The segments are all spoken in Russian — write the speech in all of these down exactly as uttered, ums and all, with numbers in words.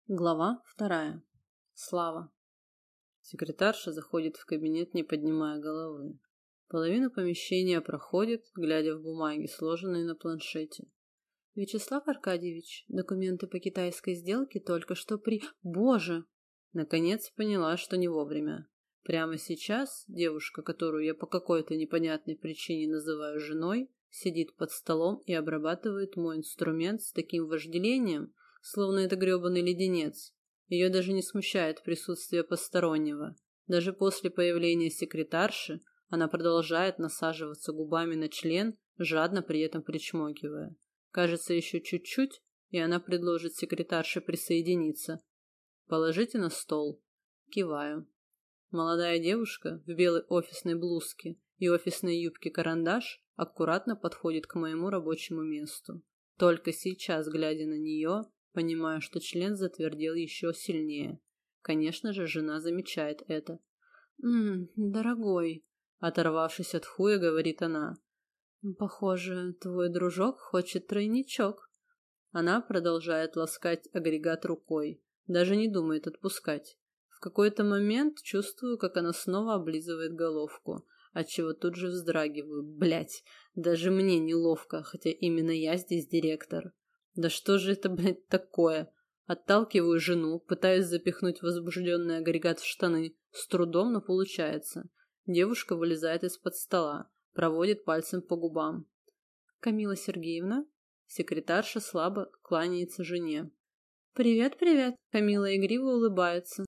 Глава вторая. Слава. Секретарша заходит в кабинет, не поднимая головы. Половина помещения проходит, глядя в бумаги, сложенные на планшете. Вячеслав Аркадьевич, документы по китайской сделке только что при... Боже! Наконец поняла, что не вовремя. Прямо сейчас девушка, которую я по какой-то непонятной причине называю женой, сидит под столом и обрабатывает мой инструмент с таким вожделением, словно это грёбаный леденец. Ее даже не смущает присутствие постороннего. Даже после появления секретарши она продолжает насаживаться губами на член, жадно при этом причмокивая. Кажется, еще чуть-чуть, и она предложит секретарше присоединиться. «Положите на стол». Киваю. Молодая девушка в белой офисной блузке и офисной юбке-карандаш аккуратно подходит к моему рабочему месту. Только сейчас, глядя на нее, понимаю, что член затвердел еще сильнее. Конечно же, жена замечает это. «Ммм, дорогой», — оторвавшись от хуя, говорит она. «Похоже, твой дружок хочет тройничок». Она продолжает ласкать агрегат рукой, даже не думает отпускать. В какой-то момент чувствую, как она снова облизывает головку, отчего тут же вздрагиваю. Блять, даже мне неловко, хотя именно я здесь директор. Да что же это, блядь, такое? Отталкиваю жену, пытаюсь запихнуть возбужденный агрегат в штаны. С трудом, но получается. Девушка вылезает из-под стола, проводит пальцем по губам. «Камила Сергеевна?» Секретарша слабо кланяется жене. «Привет, привет!» Камила игриво улыбается.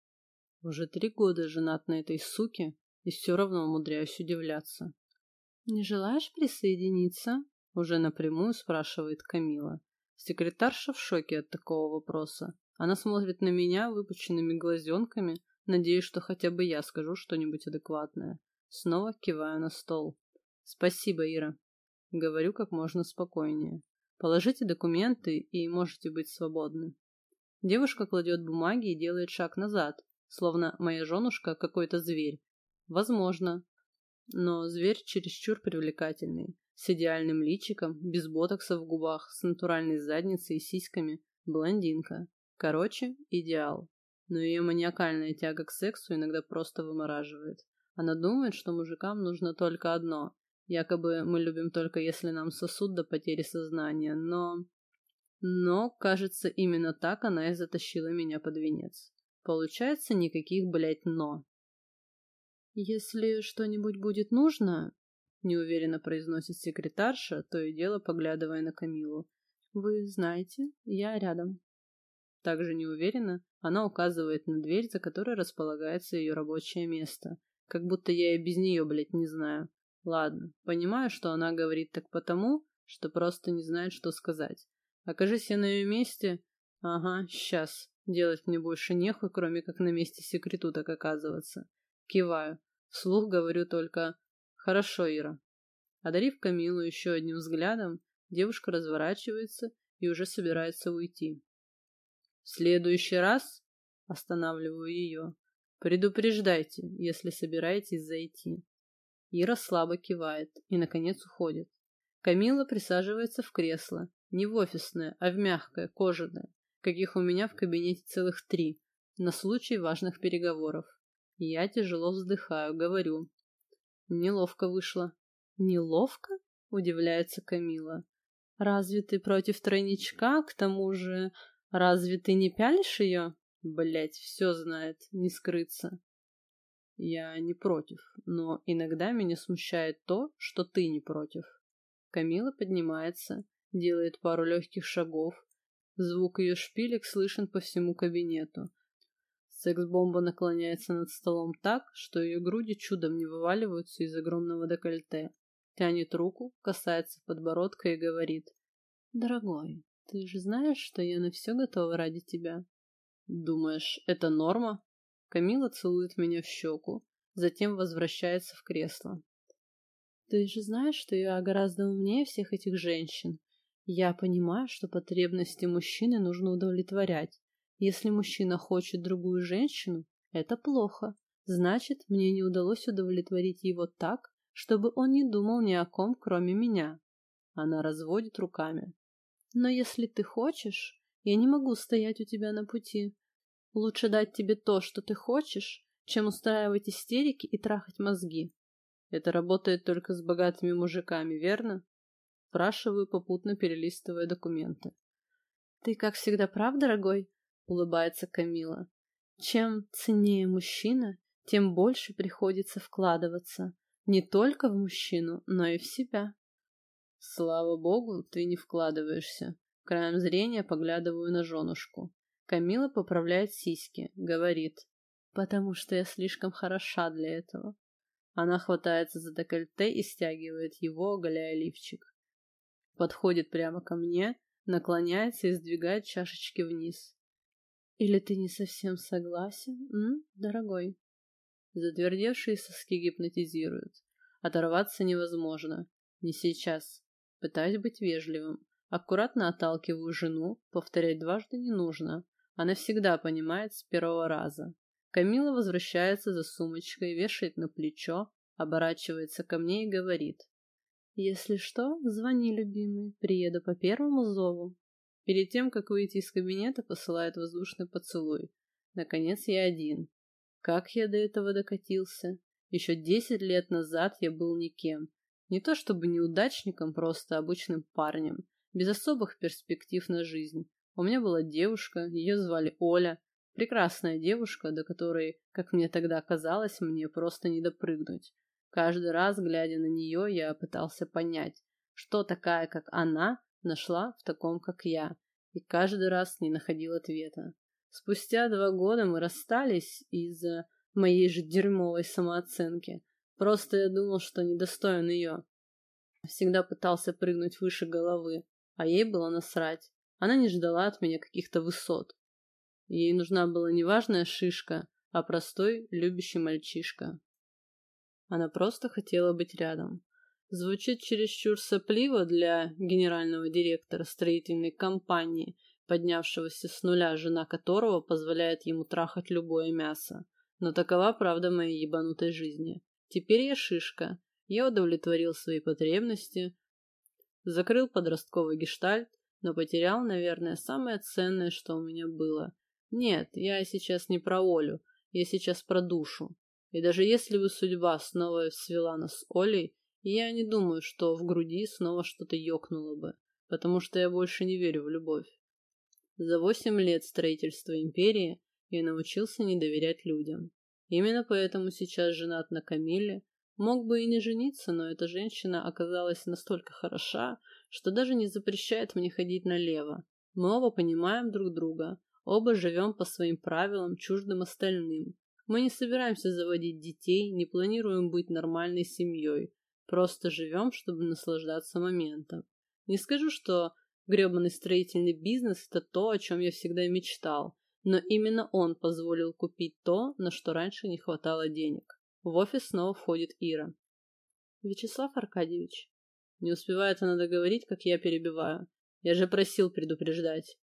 Уже три года женат на этой суке, и все равно умудряюсь удивляться. «Не желаешь присоединиться?» Уже напрямую спрашивает Камила. Секретарша в шоке от такого вопроса. Она смотрит на меня выпученными глазенками, надеясь, что хотя бы я скажу что-нибудь адекватное. Снова киваю на стол. «Спасибо, Ира». Говорю как можно спокойнее. «Положите документы и можете быть свободны». Девушка кладет бумаги и делает шаг назад, словно моя женушка какой-то зверь. Возможно. Но зверь чересчур привлекательный. С идеальным личиком, без ботокса в губах, с натуральной задницей и сиськами. Блондинка. Короче, идеал. Но ее маниакальная тяга к сексу иногда просто вымораживает. Она думает, что мужикам нужно только одно. Якобы мы любим только если нам сосут до потери сознания. Но... Но, кажется, именно так она и затащила меня под венец. Получается, никаких, блядь, «но». «Если что-нибудь будет нужно», — неуверенно произносит секретарша, то и дело поглядывая на Камилу. «Вы знаете, я рядом». Также неуверенно она указывает на дверь, за которой располагается ее рабочее место. Как будто я и без нее, блядь, не знаю. Ладно, понимаю, что она говорит так потому, что просто не знает, что сказать. Окажись я на ее месте... Ага, сейчас. Делать мне больше нехуй, кроме как на месте секретуток оказываться. Киваю. Вслух говорю только «Хорошо, Ира». Одарив Камилу еще одним взглядом, девушка разворачивается и уже собирается уйти. «В следующий раз...» — останавливаю ее. «Предупреждайте, если собираетесь зайти». Ира слабо кивает и, наконец, уходит. Камила присаживается в кресло, не в офисное, а в мягкое, кожаное, каких у меня в кабинете целых три, на случай важных переговоров. Я тяжело вздыхаю, говорю. Неловко вышло. Неловко? Удивляется Камила. Разве ты против тройничка? К тому же, разве ты не пялишь ее? Блять, все знает, не скрыться. Я не против, но иногда меня смущает то, что ты не против. Камила поднимается, делает пару легких шагов. Звук ее шпилек слышен по всему кабинету. Секс-бомба наклоняется над столом так, что ее груди чудом не вываливаются из огромного декольте. Тянет руку, касается подбородка и говорит. «Дорогой, ты же знаешь, что я на все готова ради тебя». «Думаешь, это норма?» Камила целует меня в щеку, затем возвращается в кресло. «Ты же знаешь, что я гораздо умнее всех этих женщин. Я понимаю, что потребности мужчины нужно удовлетворять. Если мужчина хочет другую женщину, это плохо. Значит, мне не удалось удовлетворить его так, чтобы он не думал ни о ком, кроме меня». Она разводит руками. «Но если ты хочешь, Я не могу стоять у тебя на пути. Лучше дать тебе то, что ты хочешь, чем устраивать истерики и трахать мозги. Это работает только с богатыми мужиками, верно? Спрашиваю, попутно перелистывая документы. Ты, как всегда, прав, дорогой? Улыбается Камила. Чем ценнее мужчина, тем больше приходится вкладываться. Не только в мужчину, но и в себя. Слава богу, ты не вкладываешься. Краем зрения поглядываю на женушку. Камила поправляет сиськи, говорит. Потому что я слишком хороша для этого. Она хватается за декольте и стягивает его, оголяя лифчик. Подходит прямо ко мне, наклоняется и сдвигает чашечки вниз. Или ты не совсем согласен, м, дорогой? Затвердевшие соски гипнотизируют. Оторваться невозможно. Не сейчас. Пытаюсь быть вежливым. Аккуратно отталкиваю жену, повторять дважды не нужно. Она всегда понимает с первого раза. Камила возвращается за сумочкой, вешает на плечо, оборачивается ко мне и говорит. «Если что, звони, любимый, приеду по первому зову». Перед тем, как выйти из кабинета, посылает воздушный поцелуй. Наконец я один. Как я до этого докатился? Еще десять лет назад я был никем. Не то чтобы неудачником, просто обычным парнем, без особых перспектив на жизнь. У меня была девушка, ее звали Оля. Прекрасная девушка, до которой, как мне тогда казалось, мне просто не допрыгнуть. Каждый раз, глядя на нее, я пытался понять, что такая, как она, нашла в таком, как я, и каждый раз не находил ответа. Спустя два года мы расстались из-за моей же дерьмовой самооценки. Просто я думал, что недостоин ее. Всегда пытался прыгнуть выше головы, а ей было насрать. Она не ждала от меня каких-то высот. Ей нужна была не важная шишка, а простой, любящий мальчишка. Она просто хотела быть рядом. Звучит чересчур сопливо для генерального директора строительной компании, поднявшегося с нуля, жена которого позволяет ему трахать любое мясо. Но такова правда моей ебанутой жизни. Теперь я шишка. Я удовлетворил свои потребности, закрыл подростковый гештальт, но потерял, наверное, самое ценное, что у меня было. Нет, я сейчас не про Олю, я сейчас про душу. И даже если бы судьба снова свела нас с Олей, я не думаю, что в груди снова что-то ёкнуло бы, потому что я больше не верю в любовь. За восемь лет строительства империи я научился не доверять людям. Именно поэтому сейчас женат на Камиле. Мог бы и не жениться, но эта женщина оказалась настолько хороша, что даже не запрещает мне ходить налево. Мы оба понимаем друг друга, оба живем по своим правилам, чуждым остальным. Мы не собираемся заводить детей, не планируем быть нормальной семьей. Просто живем, чтобы наслаждаться моментом. Не скажу, что гребаный строительный бизнес – это то, о чем я всегда мечтал, но именно он позволил купить то, на что раньше не хватало денег. В офис снова входит Ира. «Вячеслав Аркадьевич». Не успевает она договорить, как я перебиваю. Я же просил предупреждать.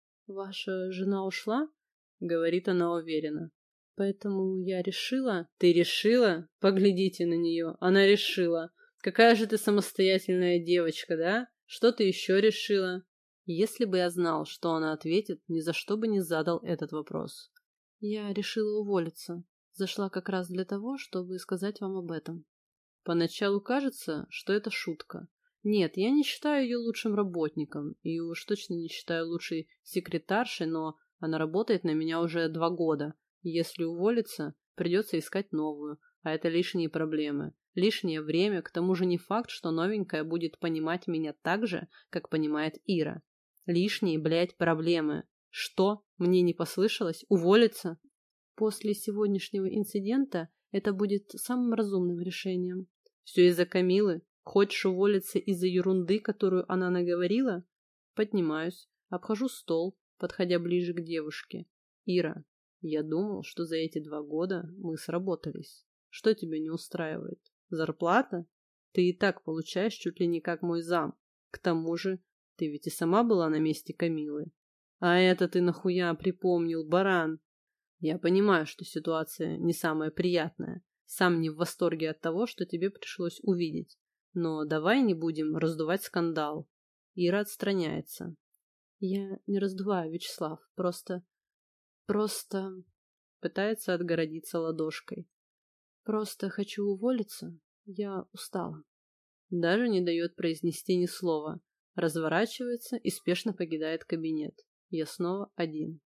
«Ваша жена ушла?» — говорит она уверенно. «Поэтому я решила...» «Ты решила? Поглядите на нее. Она решила. Какая же ты самостоятельная девочка, да? Что ты еще решила?» Если бы я знал, что она ответит, ни за что бы не задал этот вопрос. «Я решила уволиться. Зашла как раз для того, чтобы сказать вам об этом». Поначалу кажется, что это шутка. Нет, я не считаю ее лучшим работником, и уж точно не считаю лучшей секретаршей, но она работает на меня уже два года. И если уволиться, придется искать новую, а это лишние проблемы, лишнее время, к тому же не факт, что новенькая будет понимать меня так же, как понимает Ира. Лишние, блядь, проблемы. Что? Мне не послышалось? Уволиться? После сегодняшнего инцидента это будет самым разумным решением. Все из-за Камилы? Хочешь уволиться из-за ерунды, которую она наговорила? Поднимаюсь, обхожу стол, подходя ближе к девушке. Ира, я думал, что за эти два года мы сработались. Что тебя не устраивает? Зарплата? Ты и так получаешь чуть ли не как мой зам. К тому же, ты ведь и сама была на месте Камилы. А это ты нахуя припомнил, баран? Я понимаю, что ситуация не самая приятная. Сам не в восторге от того, что тебе пришлось увидеть. Но давай не будем раздувать скандал. Ира отстраняется. Я не раздуваю, Вячеслав. Просто... Просто... Пытается отгородиться ладошкой. Просто хочу уволиться. Я устала. Даже не дает произнести ни слова. Разворачивается и спешно покидает кабинет. Я снова один.